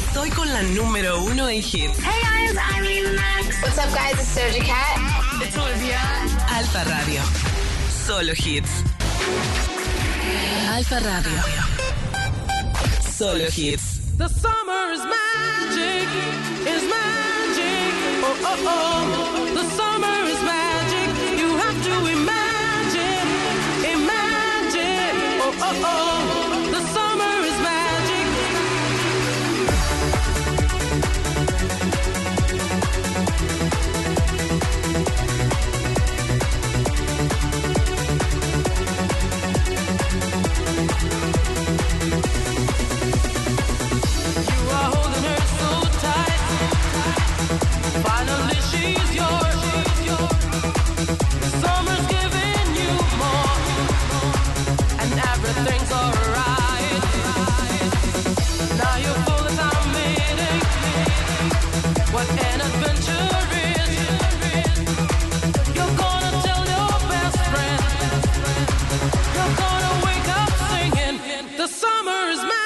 Estoy con la número 1 en hits. Hey guys, I'm Eva Max. What's up guys, it's Doja Cat. It's Olivia. Alfa Radio. Solo hits. Alfa Radio. Solo hits. The summer is magic, oh, oh, oh. The summer is magic, you have to imagine, oh, oh, oh. The summer is magic. Finally she's yours. Summer's giving you more, and everything's alright. Now you're full of time meeting what an adventure is. You're gonna tell your best friend. You're gonna wake up singing. The summer is magic.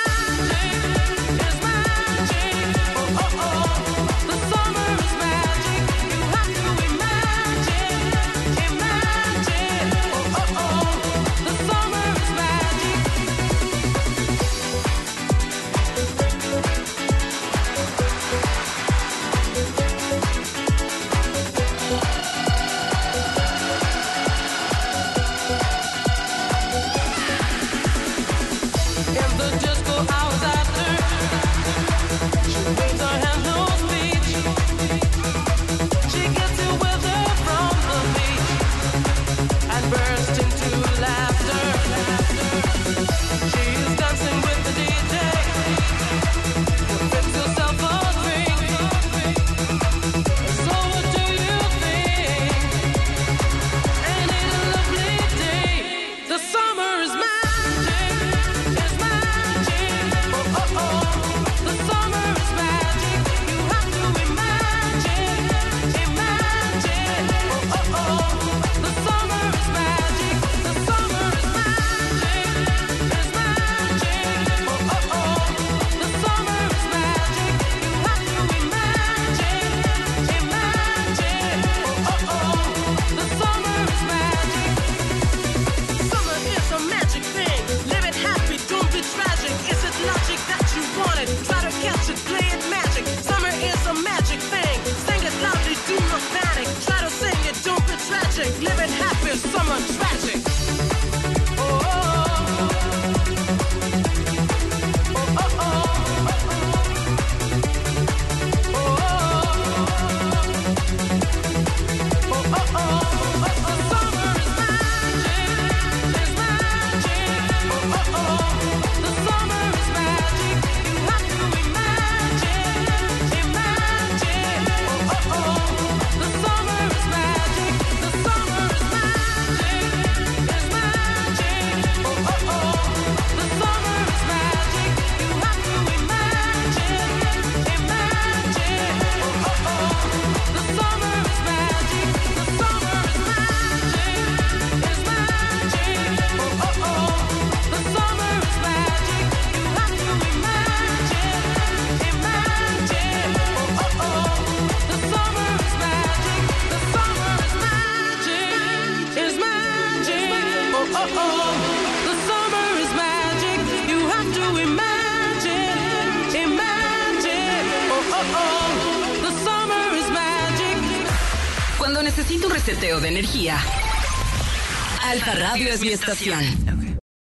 Necesito un reseteo de energía. Alfa Radio es mi estación.